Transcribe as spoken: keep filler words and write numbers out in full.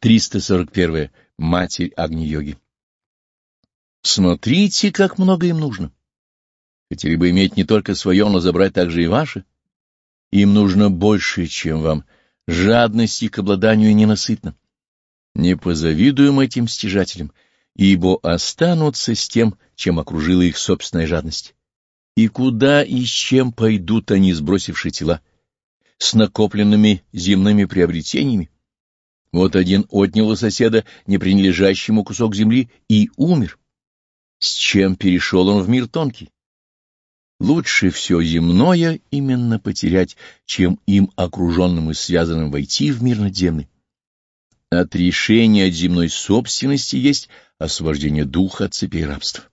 триста сорок первое. Матерь Агни-йоги. Смотрите, как много им нужно. Хотели бы иметь не только свое, но забрать также и ваше. Им нужно больше, чем вам. Жадность их к обладанию ненасытна. Не позавидуем этим стяжателям, ибо останутся с тем, чем окружила их собственная жадность. И куда и с чем пойдут они, сбросившие тела? С накопленными земными приобретениями? Вот один отнял у соседа непринадлежащему кусок земли и умер. С чем перешел он в мир тонкий? Лучше все земное именно потерять, чем им, окруженным и связанным, войти в мир надземный. Отрешение от земной собственности есть освобождение духа от цепей рабства.